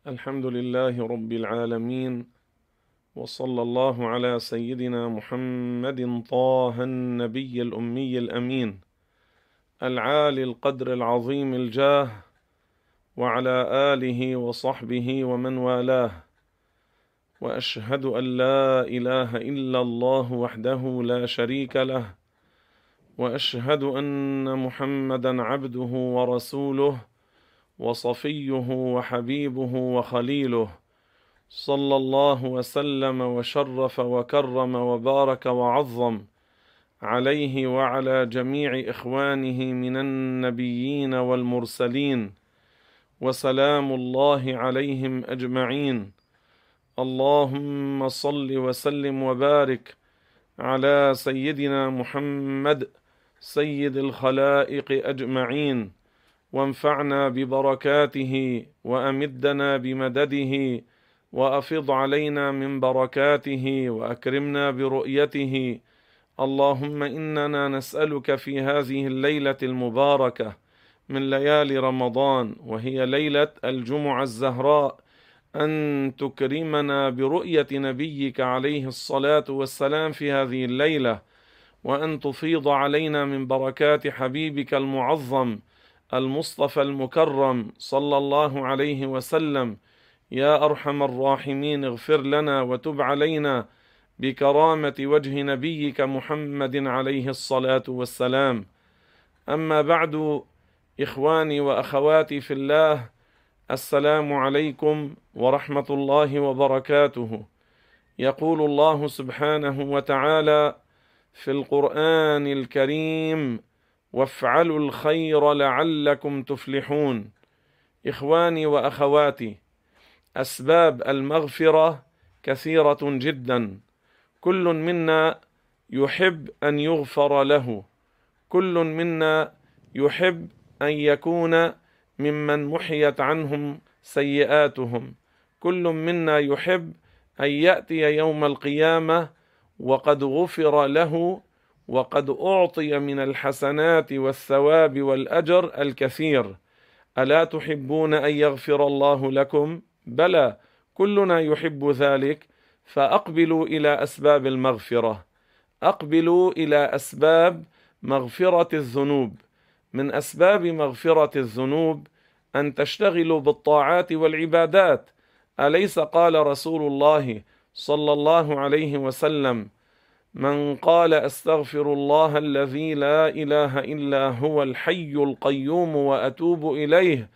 الحمد لله رب العالمين، وصلى الله على سيدنا محمد طه النبي الأمي الأمين العالي القدر العظيم الجاه، وعلى آله وصحبه ومن والاه. وأشهد أن لا إله إلا الله وحده لا شريك له، وأشهد أن محمدا عبده ورسوله وصفيه وحبيبه وخليله، صلى الله وسلم وشرف وكرم وبارك وعظم عليه وعلى جميع إخوانه من النبيين والمرسلين، وسلام الله عليهم أجمعين. اللهم صل وسلم وبارك على سيدنا محمد سيد الخلائق أجمعين، وانفعنا ببركاته وأمدنا بمدده، وأفض علينا من بركاته وأكرمنا برؤيته. اللهم إننا نسألك في هذه الليلة المباركة من ليالي رمضان، وهي ليلة الجمعة الزهراء، أن تكرمنا برؤية نبيك عليه الصلاة والسلام في هذه الليلة، وأن تفيض علينا من بركات حبيبك المعظم المصطفى المكرم صلى الله عليه وسلم. يا أرحم الراحمين، اغفر لنا وتب علينا بكرامة وجه نبيك محمد عليه الصلاة والسلام. أما بعد، إخواني وأخواتي في الله، السلام عليكم ورحمة الله وبركاته. يقول الله سبحانه وتعالى في القرآن الكريم: وافعلوا الخير لعلكم تفلحون. إخواني وأخواتي، أسباب المغفرة كثيرة جدا، كل منا يحب أن يغفر له، كل منا يحب أن يكون ممن محيت عنهم سيئاتهم، كل منا يحب أن يأتي يوم القيامة وقد غفر له، وقد أعطي من الحسنات والثواب والأجر الكثير. ألا تحبون أن يغفر الله لكم؟ بلى، كلنا يحب ذلك. فأقبلوا إلى أسباب المغفرة، أقبلوا إلى أسباب مغفرة الذنوب. من أسباب مغفرة الذنوب أن تشتغلوا بالطاعات والعبادات. أليس قال رسول الله صلى الله عليه وسلم: من قال أستغفر الله الذي لا إله إلا هو الحي القيوم وأتوب إليه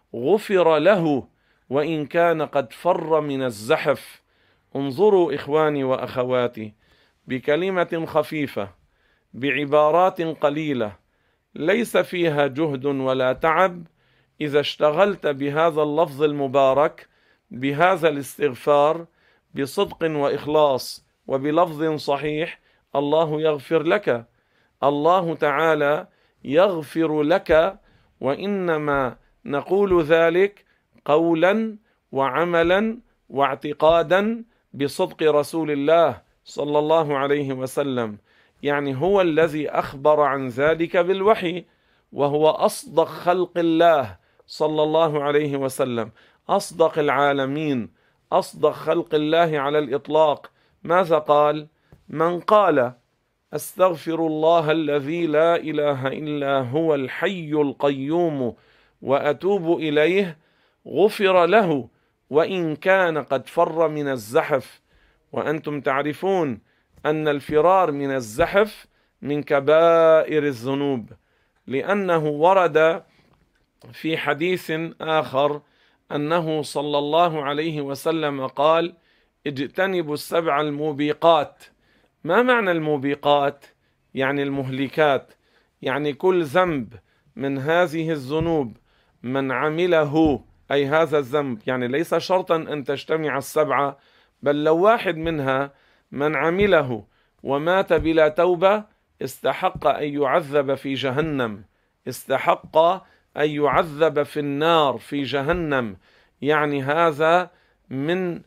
غفر له وإن كان قد فر من الزحف. انظروا إخواني وأخواتي، بكلمة خفيفة، بعبارات قليلة ليس فيها جهد ولا تعب، إذا اشتغلت بهذا اللفظ المبارك، بهذا الاستغفار، بصدق وإخلاص وبلفظ صحيح، الله يغفر لك، الله تعالى يغفر لك. وإنما نقول ذلك قولا وعملا واعتقادا بصدق رسول الله صلى الله عليه وسلم. يعني هو الذي أخبر عن ذلك بالوحي، وهو أصدق خلق الله صلى الله عليه وسلم، أصدق العالمين، أصدق خلق الله على الإطلاق. ماذا قال؟ من قال أستغفر الله الذي لا إله إلا هو الحي القيوم وأتوب إليه غفر له وإن كان قد فر من الزحف. وأنتم تعرفون أن الفرار من الزحف من كبائر الذنوب، لأنه ورد في حديث آخر أنه صلى الله عليه وسلم قال: اجتنبوا السبع الموبقات. ما معنى الموبقات؟ يعني المهلكات، يعني كل ذنب من هذه الذنوب من عمله، أي هذا الذنب، يعني ليس شرطا أن تجتمع السبعة، بل لو واحد منها من عمله ومات بلا توبة استحق أن يعذب في جهنم، استحق أن يعذب في النار في جهنم. يعني هذا من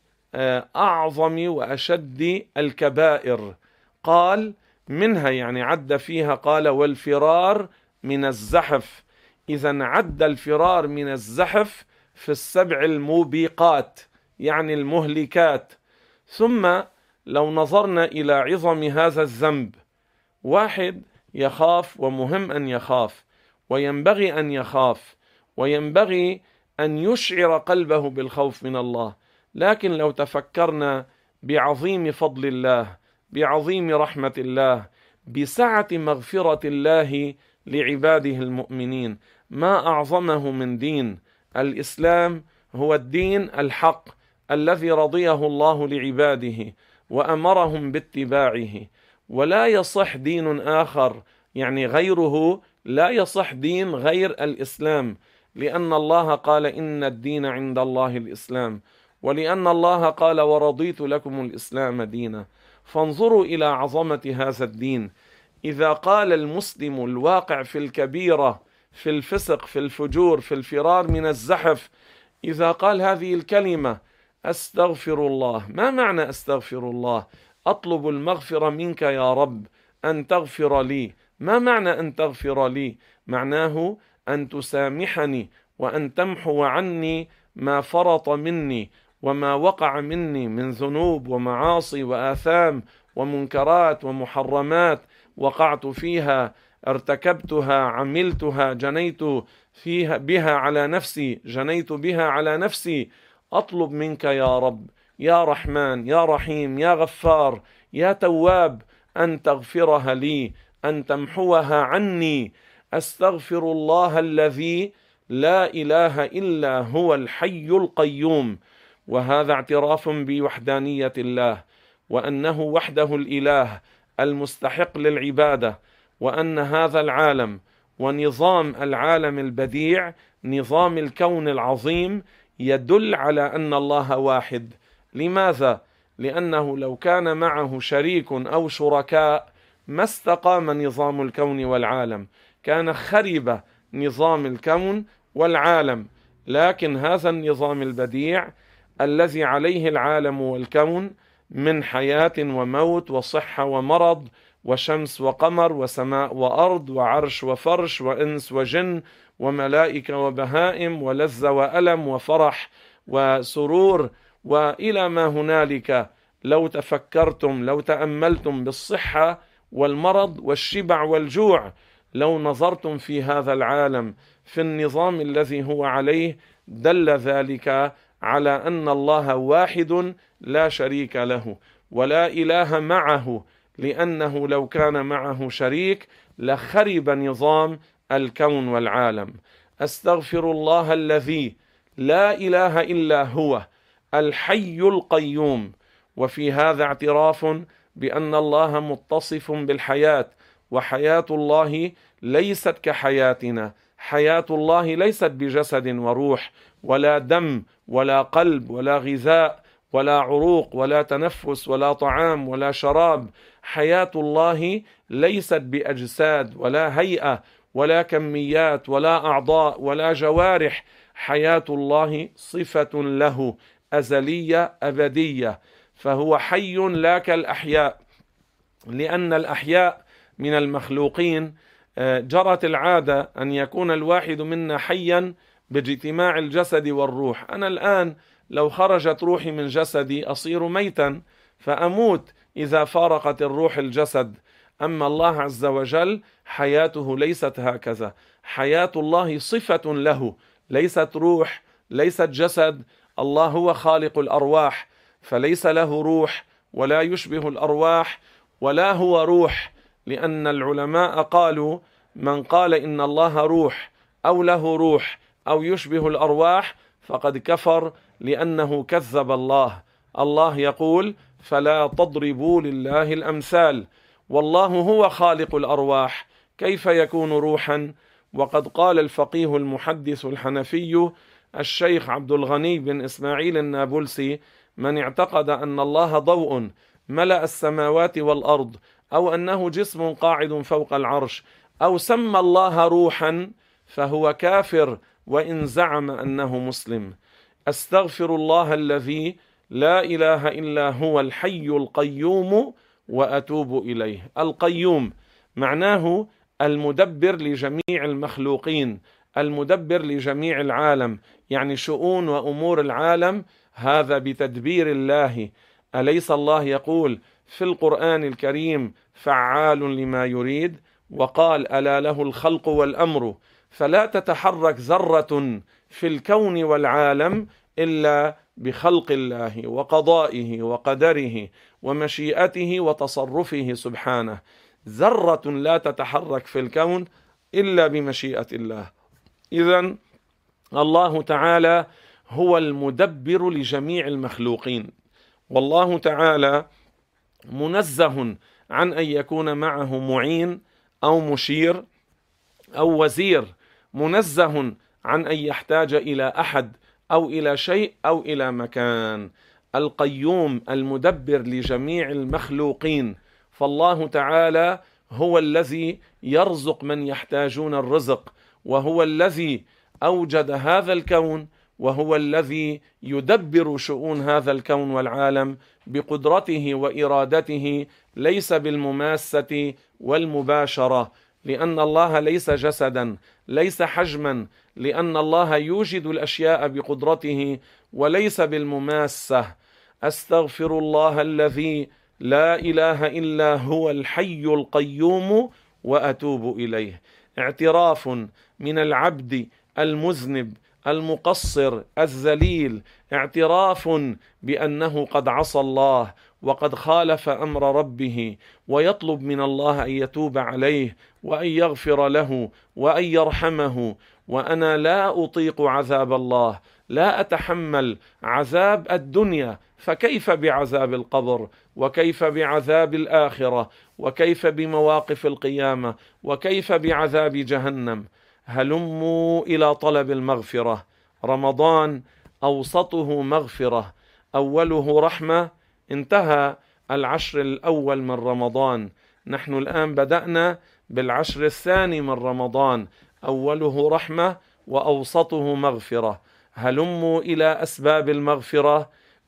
أعظم وأشد الكبائر. قال منها، يعني عد فيها، قال: والفرار من الزحف. إذا عد الفرار من الزحف في السبع الموبقات يعني المهلكات. ثم لو نظرنا إلى عظم هذا الذنب، واحد يخاف، ومهم أن يخاف، وينبغي أن يخاف، وينبغي أن يشعر قلبه بالخوف من الله. لكن لو تفكرنا بعظيم فضل الله، بعظيم رحمة الله، بسعة مغفرة الله لعباده المؤمنين، ما أعظمه من دين الإسلام. هو الدين الحق الذي رضيه الله لعباده وأمرهم باتباعه، ولا يصح دين آخر يعني غيره، لا يصح دين غير الإسلام، لأن الله قال إن الدين عند الله الإسلام، ولأن الله قال ورضيت لكم الإسلام دينا. فانظروا إلى عظمة هذا الدين. إذا قال المسلم الواقع في الكبيرة، في الفسق، في الفجور، في الفرار من الزحف، إذا قال هذه الكلمة أستغفر الله، ما معنى أستغفر الله؟ أطلب المغفرة منك يا رب، أن تغفر لي. ما معنى أن تغفر لي؟ معناه أن تسامحني وأن تمحو عني ما فرط مني وما وقع مني من ذنوب ومعاصي وآثام ومنكرات ومحرمات وقعت فيها، ارتكبتها، عملتها، جنيت فيها بها على نفسي، جنيت بها على نفسي. أطلب منك يا رب، يا رحمن، يا رحيم، يا غفار، يا تواب، أن تغفرها لي، أن تمحوها عني. أستغفر الله الذي لا إله إلا هو الحي القيوم. وهذا اعتراف بوحدانية الله، وأنه وحده الإله المستحق للعبادة، وأن هذا العالم ونظام العالم البديع، نظام الكون العظيم، يدل على أن الله واحد. لماذا؟ لأنه لو كان معه شريك أو شركاء ما استقام نظام الكون والعالم، كان خرب نظام الكون والعالم. لكن هذا النظام البديع الذي عليه العالم والكون من حياة وموت وصحة ومرض وشمس وقمر وسماء وأرض وعرش وفرش وإنس وجن وملائكة وبهائم ولذة وألم وفرح وسرور وإلى ما هنالك، لو تفكرتم، لو تأملتم بالصحة والمرض والشبع والجوع، لو نظرتم في هذا العالم في النظام الذي هو عليه، دل ذلك على أن الله واحد لا شريك له ولا إله معه، لأنه لو كان معه شريك لخرب نظام الكون والعالم. أستغفر الله الذي لا إله إلا هو الحي القيوم. وفي هذا اعتراف بأن الله متصف بالحياة، وحياة الله ليست كحياتنا. حياة الله ليست بجسد وروح ولا دم ولا قلب ولا غذاء ولا عروق ولا تنفس ولا طعام ولا شراب. حياة الله ليست بأجساد ولا هيئة ولا كميات ولا أعضاء ولا جوارح. حياة الله صفة له أزلية أبدية، فهو حي لا كالأحياء، لأن الأحياء من المخلوقين جرت العادة أن يكون الواحد منا حيا باجتماع الجسد والروح. أنا الآن لو خرجت روحي من جسدي أصير ميتا فأموت إذا فارقت الروح الجسد. أما الله عز وجل حياته ليست هكذا، حياة الله صفة له، ليست روح، ليست جسد. الله هو خالق الأرواح، فليس له روح ولا يشبه الأرواح ولا هو روح، لأن العلماء قالوا من قال إن الله روح أو له روح أو يشبه الأرواح فقد كفر، لأنه كذب الله. الله يقول فلا تضربوا لله الأمثال، والله هو خالق الأرواح، كيف يكون روحا؟ وقد قال الفقيه المحدث الحنفي الشيخ عبد الغني بن إسماعيل النابلسي: من اعتقد أن الله ضوء ملأ السماوات والأرض، أو أنه جسم قاعد فوق العرش، أو سمى الله روحا، فهو كافر وإن زعم أنه مسلم. أستغفر الله الذي لا إله إلا هو الحي القيوم وأتوب إليه. القيوم معناه المدبر لجميع المخلوقين، المدبر لجميع العالم، يعني شؤون وأمور العالم هذا بتدبير الله. أليس الله يقول في القرآن الكريم فعال لما يريد؟ وقال ألا له الخلق والأمر، فلا تتحرك ذرة في الكون والعالم إلا بخلق الله وقضائه وقدره ومشيئته وتصرفه سبحانه. ذرة لا تتحرك في الكون إلا بمشيئة الله. إذن الله تعالى هو المدبر لجميع المخلوقين، والله تعالى منزه عن أن يكون معه معين أو مشير أو وزير، منزه عن أن يحتاج إلى أحد أو إلى شيء أو إلى مكان. القيوم المدبر لجميع المخلوقين، فالله تعالى هو الذي يرزق من يحتاجون الرزق، وهو الذي أوجد هذا الكون، وهو الذي يدبر شؤون هذا الكون والعالم بقدرته وإرادته، ليس بالمماسة والمباشرة، لأن الله ليس جسدا، ليس حجما، لأن الله يوجد الأشياء بقدرته وليس بالمماسة. أستغفر الله الذي لا إله إلا هو الحي القيوم وأتوب إليه. اعتراف من العبد المذنب المقصر الذليل، اعتراف بأنه قد عصى الله وقد خالف أمر ربه، ويطلب من الله أن يتوب عليه وأن يغفر له وأن يرحمه. وأنا لا أطيق عذاب الله، لا أتحمل عذاب الدنيا، فكيف بعذاب القبر؟ وكيف بعذاب الآخرة؟ وكيف بمواقف القيامة؟ وكيف بعذاب جهنم؟ هلموا إلى طلب المغفرة. رمضان أوسطه مغفرة، أوله رحمة. انتهى العشر الأول من رمضان، نحن الآن بدأنا بالعشر الثاني من رمضان، أوله رحمة وأوسطه مغفرة. هلموا إلى أسباب المغفرة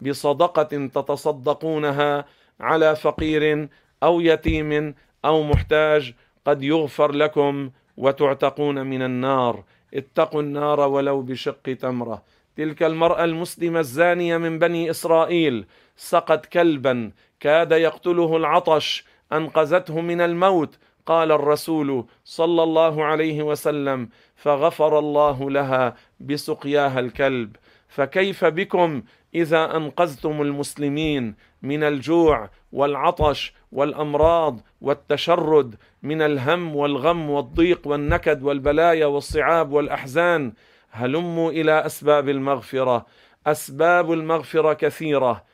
بصدقة تتصدقونها على فقير أو يتيم أو محتاج، قد يغفر لكم وتعتقون من النار. اتقوا النار ولو بشق تمرة. تلك المرأة المسلمة الزانية من بني إسرائيل سقت كلبا كاد يقتله العطش، أنقذته من الموت، قال الرسول صلى الله عليه وسلم فغفر الله لها بسقياها الكلب. فكيف بكم إذا أنقذتم المسلمين من الجوع والعطش والأمراض والتشرد، من الهم والغم والضيق والنكد والبلايا والصعاب والأحزان؟ هلموا إلى أسباب المغفرة. أسباب المغفرة كثيرة،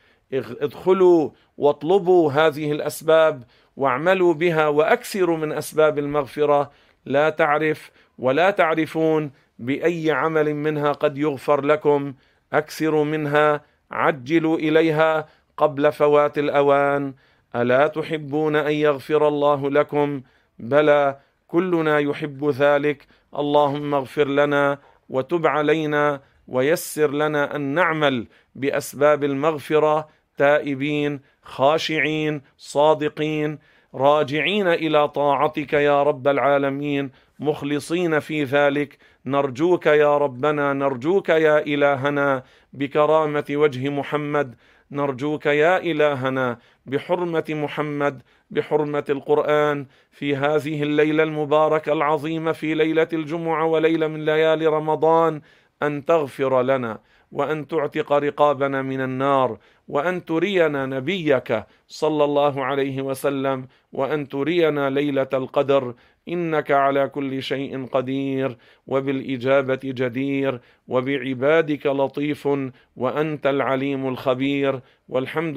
ادخلوا واطلبوا هذه الأسباب واعملوا بها وأكثروا من أسباب المغفرة. لا تعرف ولا تعرفون بأي عمل منها قد يغفر لكم، أكثروا منها، عجلوا إليها قبل فوات الأوان. ألا تحبون أن يغفر الله لكم؟ بلى، كلنا يحب ذلك. اللهم اغفر لنا وتب علينا ويسر لنا أن نعمل بأسباب المغفرة، تائبين خاشعين صادقين راجعين إلى طاعتك يا رب العالمين، مخلصين في ذلك. نرجوك يا ربنا، نرجوك يا إلهنا بكرامة وجه محمد، نرجوك يا إلهنا بحرمة محمد، بحرمة القرآن، في هذه الليلة المباركة العظيمة، في ليلة الجمعة وليلة من ليالي رمضان، أن تغفر لنا وأن تعتق رقابنا من النار، وأن ترينا نبيك صلى الله عليه وسلم، وأن ترينا ليلة القدر، إنك على كل شيء قدير وبالإجابة جدير وبعبادك لطيف وأنت العليم الخبير. والحمد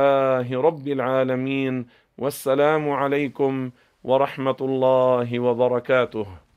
لله رب العالمين، والسلام عليكم ورحمة الله وبركاته.